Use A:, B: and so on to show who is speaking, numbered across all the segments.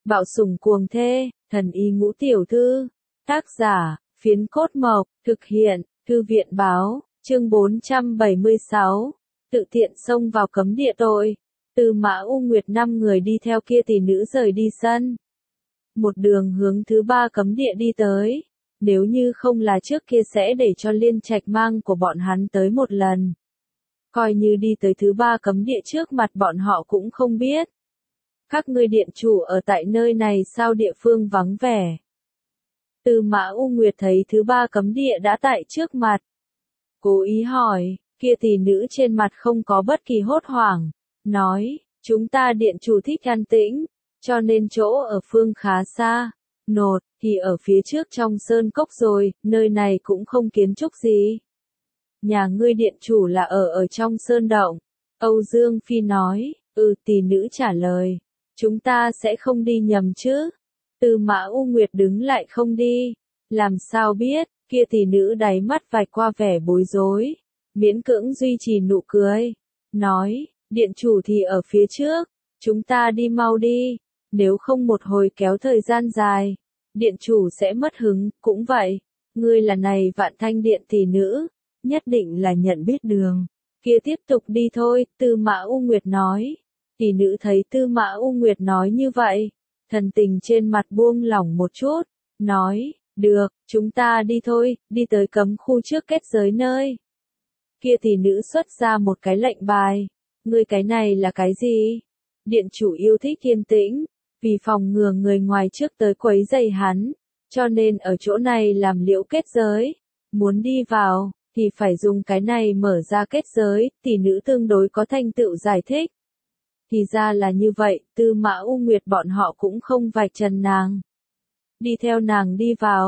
A: Bạo sủng cuồng thê, thần y ngũ tiểu thư. Tác giả, Phiến Cốt Mộc, thực hiện, Thư viện báo, chương 476. Tự tiện xông vào cấm địa tội. Tư Mã U Nguyệt 5 người đi theo kia tỷ nữ rời đi sân. Một đường hướng thứ 3 cấm địa đi tới. Nếu như không là trước kia sẽ để cho Liên Trạch mang của bọn hắn tới một lần. Coi như đi tới thứ 3 cấm địa trước mặt bọn họ cũng không biết. Các ngươi điện chủ ở tại nơi này sao địa phương vắng vẻ. Tư Mã U Nguyệt thấy thứ 3 cấm địa đã tại trước mặt. Cố ý hỏi, kia tỷ nữ trên mặt không có bất kỳ hốt hoảng. Nói, chúng ta điện chủ thích an tĩnh, cho nên chỗ ở phương khá xa. Nột, thì ở phía trước trong sơn cốc rồi, nơi này cũng không kiến trúc gì. Nhà ngươi điện chủ là ở trong sơn động. Âu Dương Phi nói, tỷ nữ trả lời. Chúng ta sẽ không đi nhầm chứ. Tư Mã U Nguyệt đứng lại không đi. Làm sao biết, kia tỷ nữ đáy mắt vạch qua vẻ bối rối. Miễn cưỡng duy trì nụ cười. Nói, điện chủ thì ở phía trước. Chúng ta đi mau đi. Nếu không một hồi kéo thời gian dài. Điện chủ sẽ mất hứng, cũng vậy. Ngươi là này Vạn Thanh điện tỷ nữ. Nhất định là nhận biết đường. Kia tiếp tục đi thôi, Tư Mã U Nguyệt nói. Tỷ nữ thấy Tư Mã U Nguyệt nói như vậy. Thần tình trên mặt buông lỏng một chút. Nói, được, chúng ta đi thôi, đi tới cấm khu trước kết giới nơi. Kia tỷ nữ xuất ra một cái lệnh bài. Ngươi cái này là cái gì? Điện chủ yêu thích yên tĩnh. Vì phòng ngừa người ngoài trước tới quấy rầy hắn. Cho nên ở chỗ này làm liễu kết giới. Muốn đi vào, thì phải dùng cái này mở ra kết giới. Tỷ nữ tương đối có thành tựu giải thích. Thì ra là như vậy, Tư Mã U Nguyệt bọn họ cũng không vạch trần nàng. Đi theo nàng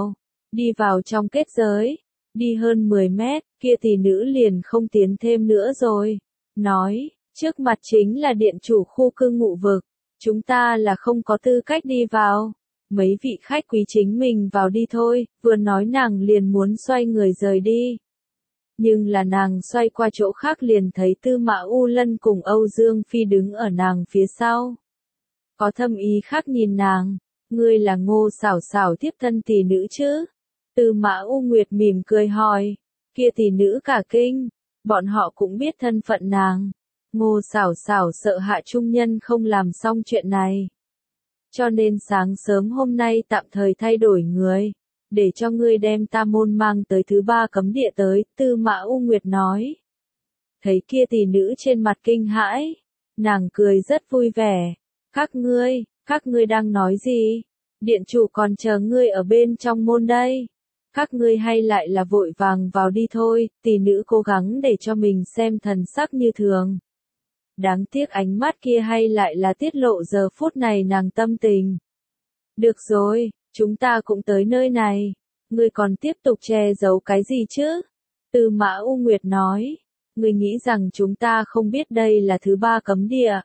A: đi vào trong kết giới, đi hơn 10 mét, kia tỷ nữ liền không tiến thêm nữa rồi. Nói, trước mặt chính là điện chủ khu cư ngụ vực, chúng ta là không có tư cách đi vào. Mấy vị khách quý chính mình vào đi thôi, vừa nói nàng liền muốn xoay người rời đi. Nhưng là nàng xoay qua chỗ khác liền thấy Tư Mã U Lân cùng Âu Dương Phi đứng ở nàng phía sau. Có thâm ý khác nhìn nàng, ngươi là Ngô Xảo Xảo tiếp thân tỷ nữ chứ? Tư Mã U Nguyệt mỉm cười hỏi, kia tỷ nữ cả kinh, bọn họ cũng biết thân phận nàng. Ngô Xảo Xảo sợ Hạ Trung Nhân không làm xong chuyện này. Cho nên sáng sớm hôm nay tạm thời thay đổi người. Để cho ngươi đem ta môn mang tới thứ 3 cấm địa tới, Tư Mã U Nguyệt nói. Thấy kia tỷ nữ trên mặt kinh hãi, nàng cười rất vui vẻ. Các ngươi đang nói gì? Điện chủ còn chờ ngươi ở bên trong môn đây. Các ngươi hay lại là vội vàng vào đi thôi, tỷ nữ cố gắng để cho mình xem thần sắc như thường. Đáng tiếc ánh mắt kia hay lại là tiết lộ giờ phút này nàng tâm tình. Được rồi. Chúng ta cũng tới nơi này, ngươi còn tiếp tục che giấu cái gì chứ? Tư Mã U Nguyệt nói, ngươi nghĩ rằng chúng ta không biết đây là thứ 3 cấm địa.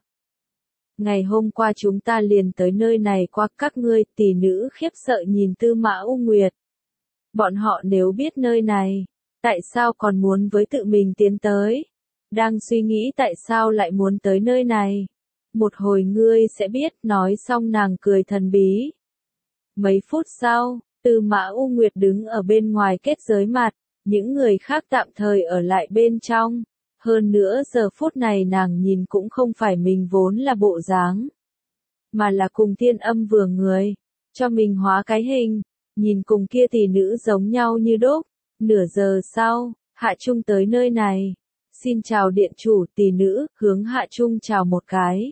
A: Ngày hôm qua chúng ta liền tới nơi này qua các ngươi, tỷ nữ khiếp sợ nhìn Tư Mã U Nguyệt. Bọn họ nếu biết nơi này, tại sao còn muốn với tự mình tiến tới? Đang suy nghĩ tại sao lại muốn tới nơi này? Một hồi ngươi sẽ biết, nói xong nàng cười thần bí. Mấy phút sau, Tư Mã U Nguyệt đứng ở bên ngoài kết giới mặt, những người khác tạm thời ở lại bên trong. Hơn nữa giờ phút này nàng nhìn cũng không phải mình vốn là bộ dáng, mà là cùng Thiên Âm vừa người, cho mình hóa cái hình, nhìn cùng kia tỷ nữ giống nhau như đúc. Nửa giờ sau, Hạ Trung tới nơi này. Xin chào điện chủ, tỷ nữ, hướng Hạ Trung chào một cái.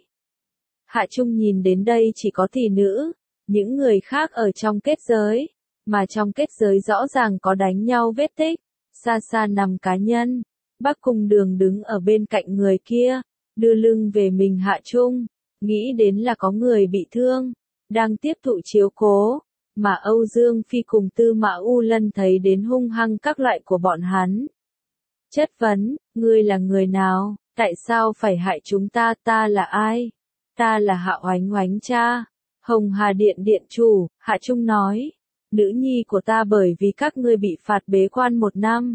A: Hạ Trung nhìn đến đây chỉ có tỷ nữ. Những người khác ở trong kết giới, mà trong kết giới rõ ràng có đánh nhau vết tích, xa xa nằm cá nhân. Bắc Cung Đường đứng ở bên cạnh người kia, đưa lưng về mình Hạ Trung, nghĩ đến là có người bị thương, đang tiếp thụ chiếu cố, mà Âu Dương Phi cùng Tư Mã U Lân thấy đến hung hăng các loại của bọn hắn. Chất vấn, ngươi là người nào, tại sao phải hại chúng ta, ta là ai? Ta là Hạ Oánh Oánh cha. Hồng Hà Điện điện chủ, Hạ Trung nói, nữ nhi của ta bởi vì các ngươi bị phạt bế quan 1 năm.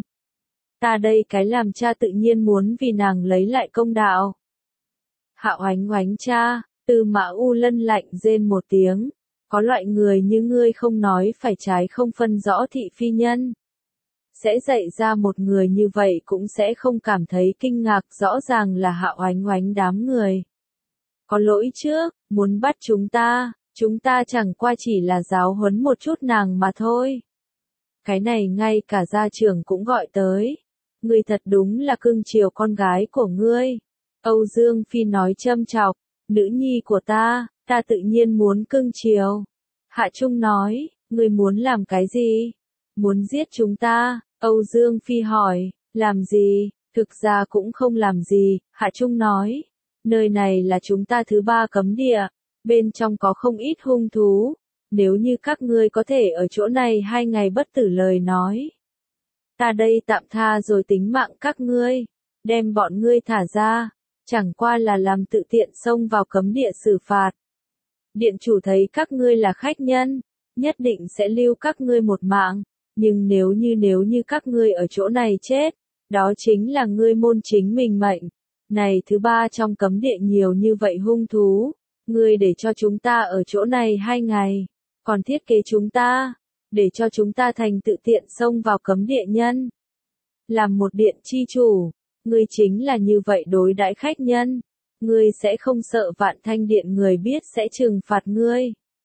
A: Ta đây cái làm cha tự nhiên muốn vì nàng lấy lại công đạo. Hạ Oánh Oánh cha, Tư Mã U Lân lạnh rên một tiếng, Có loại người như ngươi không nói phải trái không phân rõ thị phi nhân. Sẽ dạy ra một người như vậy cũng sẽ không cảm thấy kinh ngạc, rõ ràng là Hạ Oánh Oánh đám người. Có lỗi trước, muốn bắt chúng ta chẳng qua chỉ là giáo huấn một chút nàng mà thôi. Cái này ngay cả gia trưởng cũng gọi tới. Ngươi thật đúng là cưng chiều con gái của ngươi. Âu Dương Phi nói châm chọc, nữ nhi của ta tự nhiên muốn cưng chiều. Hạ Trung nói, ngươi muốn làm cái gì? Muốn giết chúng ta? Âu Dương Phi hỏi, làm gì? Thực ra cũng không làm gì, Hạ Trung nói. Nơi này là chúng ta thứ 3 cấm địa, bên trong có không ít hung thú. Nếu như các ngươi có thể ở chỗ này 2 ngày bất tử lời nói. Ta đây tạm tha rồi tính mạng các ngươi, đem bọn ngươi thả ra, chẳng qua là làm tự tiện xông vào cấm địa xử phạt. Điện chủ thấy các ngươi là khách nhân, nhất định sẽ lưu các ngươi một mạng, nhưng nếu như các ngươi ở chỗ này chết, đó chính là ngươi môn chính mình mệnh. Này thứ 3 trong cấm địa nhiều như vậy hung thú, ngươi để cho chúng ta ở chỗ này 2 ngày, còn thiết kế chúng ta, để cho chúng ta thành tự tiện xông vào cấm địa nhân. Làm một điện chi chủ, ngươi chính là như vậy đối đãi khách nhân, ngươi sẽ không sợ Vạn Thanh Điện người biết sẽ trừng phạt ngươi.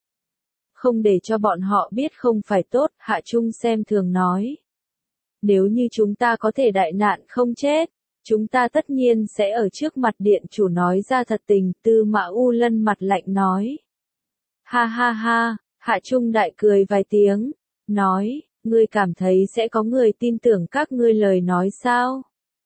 A: Không để cho bọn họ biết không phải tốt, Hạ Trung xem thường nói. Nếu như chúng ta có thể đại nạn không chết, chúng ta tất nhiên sẽ ở trước mặt điện chủ nói ra thật tình, Tư Mã U Lân mặt lạnh nói. Ha ha ha, Hạ Trung đại cười vài tiếng, nói, ngươi cảm thấy sẽ có người tin tưởng các ngươi lời nói sao?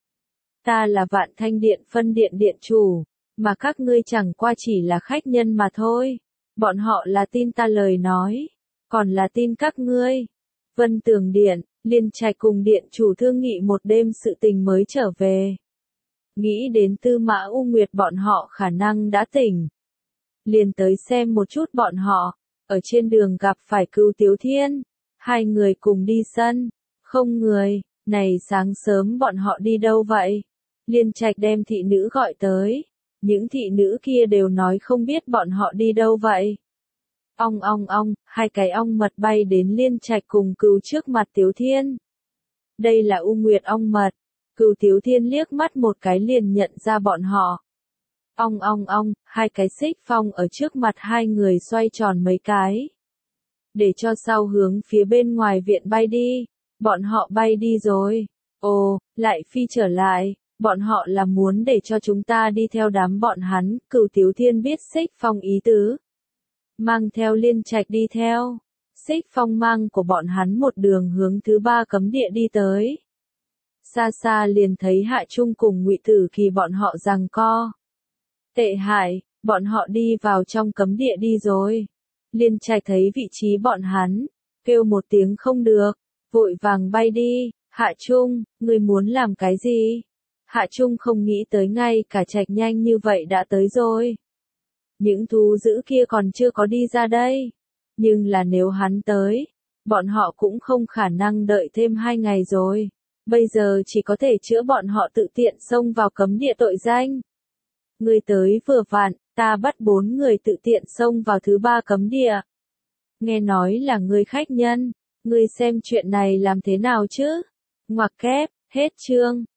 A: Ta là Vạn Thanh Điện phân điện điện chủ, mà các ngươi chẳng qua chỉ là khách nhân mà thôi. Bọn họ là tin ta lời nói, còn là tin các ngươi. Vân Tường Điện, Liên Trạch cùng điện chủ thương nghị một đêm sự tình mới trở về. Nghĩ đến Tư Mã U Nguyệt bọn họ khả năng đã tỉnh. Liền tới xem một chút bọn họ, ở trên đường gặp phải Cửu Tiếu Thiên. 2 người cùng đi sân, không người, này sáng sớm bọn họ đi đâu vậy? Liên Trạch đem thị nữ gọi tới, những thị nữ kia đều nói không biết bọn họ đi đâu vậy. Ong ong ong, 2 cái ong mật bay đến Liên Trạch cùng Cửu trước mặt Tiếu Thiên. Đây là U Nguyệt ong mật, Cửu Tiếu Thiên liếc mắt một cái liền nhận ra bọn họ. Ong ong ong, 2 cái xích phong ở trước mặt 2 người xoay tròn mấy cái. Để cho sau hướng phía bên ngoài viện bay đi. Bọn họ bay đi rồi. Ồ, lại phi trở lại. Bọn họ là muốn để cho chúng ta đi theo đám bọn hắn. Cửu Tiếu Thiên biết xích phong ý tứ. Mang theo Liên Trạch đi theo. Xích phong mang của bọn hắn một đường hướng thứ 3 cấm địa đi tới. Xa xa liền thấy Hạ Trung cùng Ngụy Tử Kỳ bọn họ giằng co. Tệ hại, bọn họ đi vào trong cấm địa đi rồi. Liên Trạch thấy vị trí bọn hắn, kêu một tiếng không được, vội vàng bay đi. Hạ Trung, ngươi muốn làm cái gì? Hạ Trung không nghĩ tới ngay cả Trạch nhanh như vậy đã tới rồi. Những thú dữ kia còn chưa có đi ra đây. Nhưng là nếu hắn tới, bọn họ cũng không khả năng đợi thêm 2 ngày rồi. Bây giờ chỉ có thể chữa bọn họ tự tiện xông vào cấm địa tội danh. Ngươi tới vừa vặn, ta bắt 4 người tự tiện xông vào thứ 3 cấm địa. Nghe nói là ngươi khách nhân, ngươi xem chuyện này làm thế nào chứ? Ngoặc kép, hết chương.